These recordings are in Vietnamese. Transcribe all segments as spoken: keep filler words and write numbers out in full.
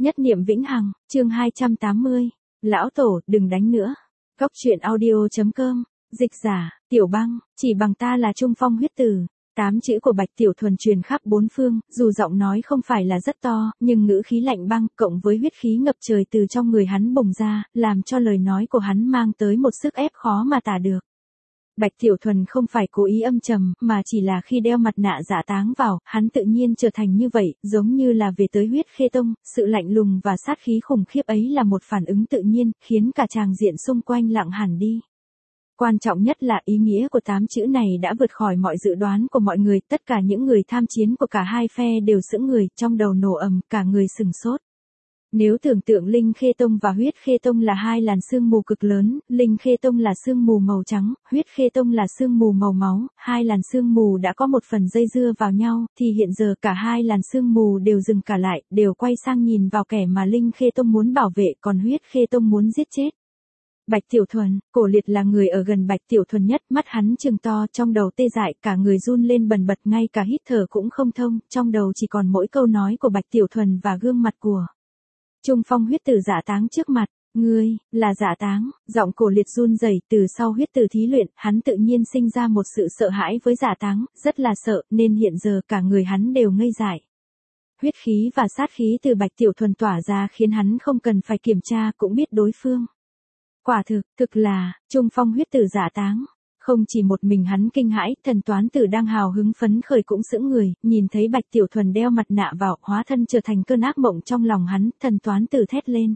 Nhất niệm vĩnh hằng, chương hai trăm tám mươi. Lão tổ, đừng đánh nữa. Góc truyện audio.com, dịch giả, Tiểu Băng, chỉ bằng ta là Trung Phong huyết tử. Tám chữ của Bạch Tiểu Thuần truyền khắp bốn phương, dù giọng nói không phải là rất to, nhưng ngữ khí lạnh băng, cộng với huyết khí ngập trời từ trong người hắn bùng ra, làm cho lời nói của hắn mang tới một sức ép khó mà tả được. Bạch Tiểu Thuần không phải cố ý âm trầm, mà chỉ là khi đeo mặt nạ Dạ Táng vào, hắn tự nhiên trở thành như vậy, giống như là về tới huyết khê tông, sự lạnh lùng và sát khí khủng khiếp ấy là một phản ứng tự nhiên, khiến cả tràng diện xung quanh lặng hẳn đi. Quan trọng nhất là ý nghĩa của tám chữ này đã vượt khỏi mọi dự đoán của mọi người, tất cả những người tham chiến của cả hai phe đều sững người, trong đầu nổ ầm, cả người sừng sốt. Nếu tưởng tượng Linh Khê Tông và Huyết Khê Tông là hai làn sương mù cực lớn, Linh Khê Tông là sương mù màu trắng, Huyết Khê Tông là sương mù màu máu, hai làn sương mù đã có một phần dây dưa vào nhau, thì hiện giờ cả hai làn sương mù đều dừng cả lại, đều quay sang nhìn vào kẻ mà Linh Khê Tông muốn bảo vệ, còn Huyết Khê Tông muốn giết chết. Bạch Tiểu Thuần, Cổ Liệt là người ở gần Bạch Tiểu Thuần nhất, mắt hắn trừng to, trong đầu tê dại, cả người run lên bần bật, ngay cả hít thở cũng không thông, trong đầu chỉ còn mỗi câu nói của Bạch Tiểu Thuần và gương mặt của Trung Phong huyết tử Dạ Táng trước mặt. Ngươi, là Dạ Táng, giọng Cổ Liệt run rẩy, từ sau huyết tử thí luyện, hắn tự nhiên sinh ra một sự sợ hãi với Dạ Táng, rất là sợ, nên hiện giờ cả người hắn đều ngây dại. Huyết khí và sát khí từ Bạch Tiểu Thuần tỏa ra khiến hắn không cần phải kiểm tra cũng biết đối phương. Quả thực, thực là, Trung Phong huyết tử Dạ Táng. Không chỉ một mình hắn kinh hãi, Thần Toán Tử đang hào hứng phấn khởi cũng sững người, nhìn thấy Bạch Tiểu Thuần đeo mặt nạ vào, hóa thân trở thành cơn ác mộng trong lòng hắn, Thần Toán Tử thét lên.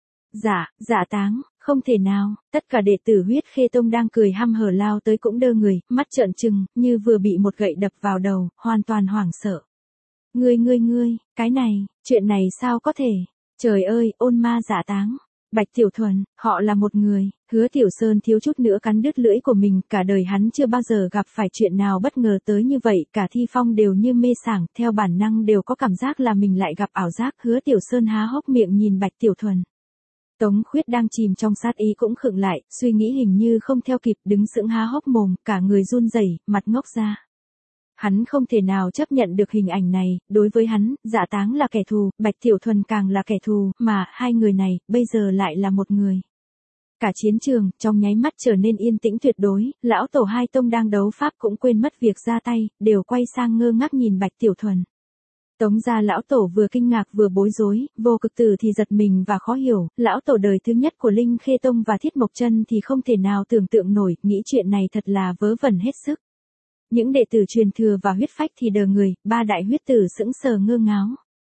Dạ, Dạ Táng, không thể nào, tất cả đệ tử Huyết Khê Tông đang cười hăm hở lao tới cũng đơ người, mắt trợn trừng, như vừa bị một gậy đập vào đầu, hoàn toàn hoảng sợ. Ngươi ngươi ngươi, cái này, chuyện này sao có thể, trời ơi, ôn ma Dạ Táng. Bạch Tiểu Thuần, họ là một người, Hứa Tiểu Sơn thiếu chút nữa cắn đứt lưỡi của mình, cả đời hắn chưa bao giờ gặp phải chuyện nào bất ngờ tới như vậy, cả Thi Phong đều như mê sảng, theo bản năng đều có cảm giác là mình lại gặp ảo giác, Hứa Tiểu Sơn há hốc miệng nhìn Bạch Tiểu Thuần. Tống Khuyết đang chìm trong sát ý cũng khựng lại, suy nghĩ hình như không theo kịp, đứng sững há hốc mồm, cả người run rẩy, mặt ngốc ra. Hắn không thể nào chấp nhận được hình ảnh này, đối với hắn, Dạ Táng là kẻ thù, Bạch Tiểu Thuần càng là kẻ thù, mà hai người này, bây giờ lại là một người. Cả chiến trường, trong nháy mắt trở nên yên tĩnh tuyệt đối, lão tổ hai tông đang đấu pháp cũng quên mất việc ra tay, đều quay sang ngơ ngác nhìn Bạch Tiểu Thuần. Tống gia lão tổ vừa kinh ngạc vừa bối rối, Vô Cực Tử thì giật mình và khó hiểu, lão tổ đời thứ nhất của Linh Khê Tông và Thiết Mộc Chân thì không thể nào tưởng tượng nổi, nghĩ chuyện này thật là vớ vẩn hết sức. Những đệ tử truyền thừa và huyết phách thì đờ người, ba đại huyết tử sững sờ ngơ ngáo.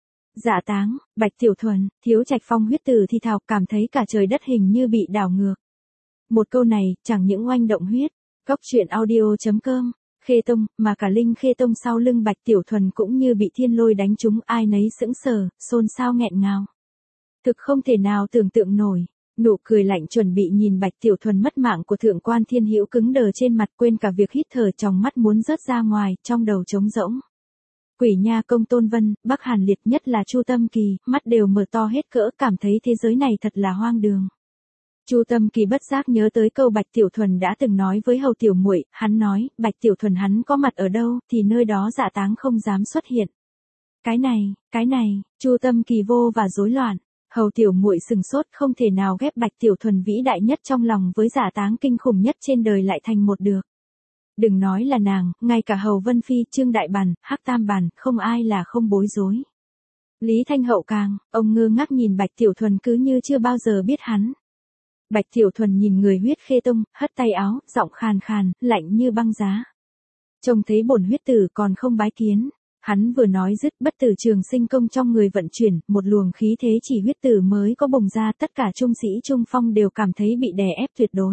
Dạ Táng, Bạch Tiểu Thuần, Thiếu Trạch Phong huyết tử thì thào, cảm thấy cả trời đất hình như bị đảo ngược. Một câu này, chẳng những oanh động huyết. Góc truyện audio.com, Khê Tông, mà cả Linh Khê Tông sau lưng Bạch Tiểu Thuần cũng như bị thiên lôi đánh trúng, ai nấy sững sờ, xôn xao nghẹn ngào. Thực không thể nào tưởng tượng nổi. Nụ cười lạnh chuẩn bị nhìn Bạch Tiểu Thuần mất mạng của Thượng Quan Thiên Hữu cứng đờ trên mặt, quên cả việc hít thở, trong mắt muốn rớt ra ngoài, trong đầu trống rỗng. Quỷ Nha Công Tôn Vân, Bắc Hàn Liệt, nhất là Chu Tâm Kỳ, mắt đều mở to hết cỡ, cảm thấy thế giới này thật là hoang đường. Chu Tâm Kỳ bất giác nhớ tới câu Bạch Tiểu Thuần đã từng nói với Hầu Tiểu Muội, hắn nói, Bạch Tiểu Thuần hắn có mặt ở đâu, thì nơi đó Dạ Táng không dám xuất hiện. Cái này, cái này, Chu Tâm Kỳ vô và rối loạn. Hầu Tiểu Muội sừng sốt, không thể nào ghép Bạch Tiểu Thuần vĩ đại nhất trong lòng với Dạ Táng kinh khủng nhất trên đời lại thành một được. Đừng nói là nàng, ngay cả Hầu Vân Phi, Trương Đại Bàn, Hắc Tam Bàn, không ai là không bối rối. Lý Thanh Hậu càng, ông ngơ ngác nhìn Bạch Tiểu Thuần cứ như chưa bao giờ biết hắn. Bạch Tiểu Thuần nhìn người Huyết Khê Tông, hất tay áo, giọng khàn khàn, lạnh như băng giá. Trông thấy bổn huyết tử còn không bái kiến. Hắn vừa nói dứt, bất tử trường sinh công trong người vận chuyển, một luồng khí thế chỉ huyết tử mới có bùng ra, tất cả trung sĩ Trung Phong đều cảm thấy bị đè ép tuyệt đối.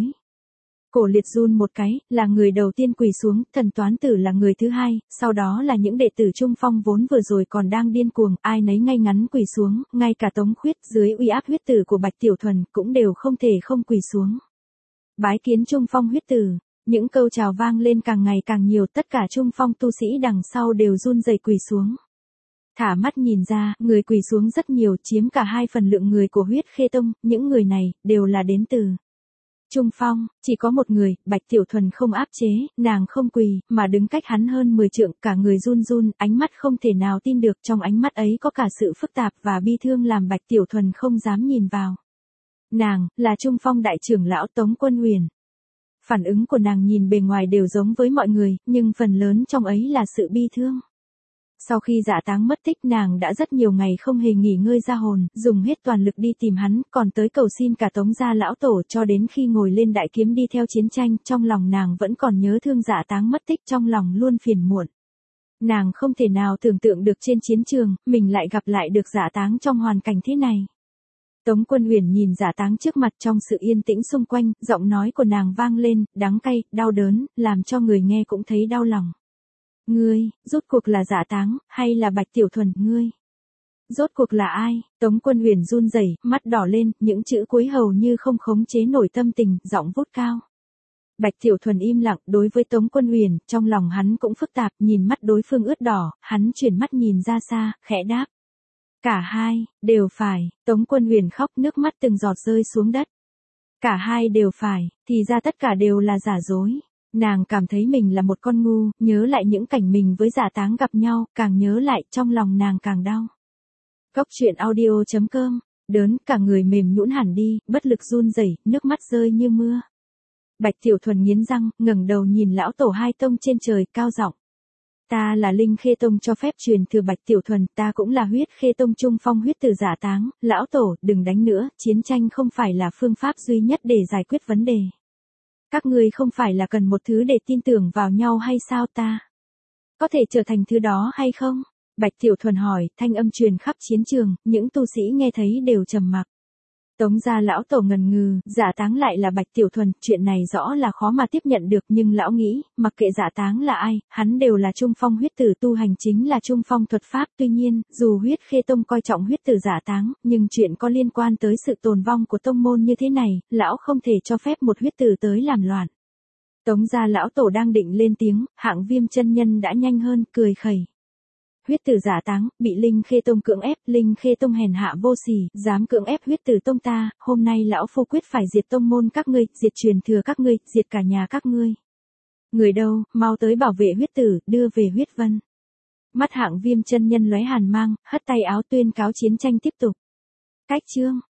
Cổ Liệt run một cái, là người đầu tiên quỳ xuống, Thần Toán Tử là người thứ hai, sau đó là những đệ tử Trung Phong vốn vừa rồi còn đang điên cuồng, ai nấy ngay ngắn quỳ xuống, ngay cả Tống Khuyết dưới uy áp huyết tử của Bạch Tiểu Thuần cũng đều không thể không quỳ xuống. Bái kiến Trung Phong huyết tử. Những câu chào vang lên càng ngày càng nhiều, tất cả Trung Phong tu sĩ đằng sau đều run rẩy quỳ xuống. Thả mắt nhìn ra, người quỳ xuống rất nhiều, chiếm cả hai phần lượng người của Huyết Khê Tông, những người này, đều là đến từ Trung Phong, chỉ có một người, Bạch Tiểu Thuần không áp chế, nàng không quỳ, mà đứng cách hắn hơn mười trượng, cả người run run, ánh mắt không thể nào tin được, trong ánh mắt ấy có cả sự phức tạp và bi thương làm Bạch Tiểu Thuần không dám nhìn vào. Nàng, là Trung Phong đại trưởng lão Tống Quân Uyển. Phản ứng của nàng nhìn bề ngoài đều giống với mọi người, nhưng phần lớn trong ấy là sự bi thương. Sau khi Dạ Táng mất tích nàng đã rất nhiều ngày không hề nghỉ ngơi ra hồn, dùng hết toàn lực đi tìm hắn, còn tới cầu xin cả Tống gia lão tổ, cho đến khi ngồi lên đại kiếm đi theo chiến tranh, trong lòng nàng vẫn còn nhớ thương Dạ Táng mất tích, trong lòng luôn phiền muộn. Nàng không thể nào tưởng tượng được trên chiến trường, mình lại gặp lại được Dạ Táng trong hoàn cảnh thế này. Tống Quân Uyển nhìn Dạ Táng trước mặt, trong sự yên tĩnh xung quanh, giọng nói của nàng vang lên, đắng cay, đau đớn, làm cho người nghe cũng thấy đau lòng. Ngươi, rốt cuộc là Dạ Táng, hay là Bạch Tiểu Thuần, ngươi? Rốt cuộc là ai? Tống Quân Uyển run rẩy, mắt đỏ lên, những chữ cuối hầu như không khống chế nổi tâm tình, giọng vút cao. Bạch Tiểu Thuần im lặng, đối với Tống Quân Uyển, trong lòng hắn cũng phức tạp, nhìn mắt đối phương ướt đỏ, hắn chuyển mắt nhìn ra xa, khẽ đáp. Cả hai, đều phải, Tống Quân Uyển khóc, nước mắt từng giọt rơi xuống đất. Cả hai đều phải, thì ra tất cả đều là giả dối. Nàng cảm thấy mình là một con ngu, nhớ lại những cảnh mình với Dạ Táng gặp nhau, càng nhớ lại, trong lòng nàng càng đau. Cốc truyện audio chấm com, đớn, cả người mềm nhũn hẳn đi, bất lực run rẩy, nước mắt rơi như mưa. Bạch Tiểu Thuần nghiến răng, ngẩng đầu nhìn lão tổ hai tông trên trời, cao giọng. Ta là Linh Khê Tông cho phép truyền thừa Bạch Tiểu Thuần, ta cũng là Huyết Khê Tông Trung Phong huyết tử Dạ Táng, lão tổ, đừng đánh nữa, chiến tranh không phải là phương pháp duy nhất để giải quyết vấn đề. Các ngươi không phải là cần một thứ để tin tưởng vào nhau hay sao, ta? Có thể trở thành thứ đó hay không? Bạch Tiểu Thuần hỏi, thanh âm truyền khắp chiến trường, những tu sĩ nghe thấy đều trầm mặc. Tống gia lão tổ ngần ngừ, Dạ Táng lại là Bạch Tiểu Thuần, chuyện này rõ là khó mà tiếp nhận được, nhưng lão nghĩ, mặc kệ Dạ Táng là ai, hắn đều là Trung Phong huyết tử, tu hành chính là Trung Phong thuật pháp, tuy nhiên, dù Huyết Khê Tông coi trọng huyết tử Dạ Táng, nhưng chuyện có liên quan tới sự tồn vong của tông môn như thế này, lão không thể cho phép một huyết tử tới làm loạn. Tống gia lão tổ đang định lên tiếng, Hạng Viêm chân nhân đã nhanh hơn, cười khẩy. Huyết tử Dạ Táng, bị Linh Khê Tông cưỡng ép, Linh Khê Tông hèn hạ vô sỉ, dám cưỡng ép huyết tử tông ta, hôm nay lão phu quyết phải diệt tông môn các ngươi, diệt truyền thừa các ngươi, diệt cả nhà các ngươi. Người đâu, mau tới bảo vệ huyết tử, đưa về huyết vân. Mắt Hạng Viêm chân nhân lóe hàn mang, hất tay áo tuyên cáo chiến tranh tiếp tục. Cách chương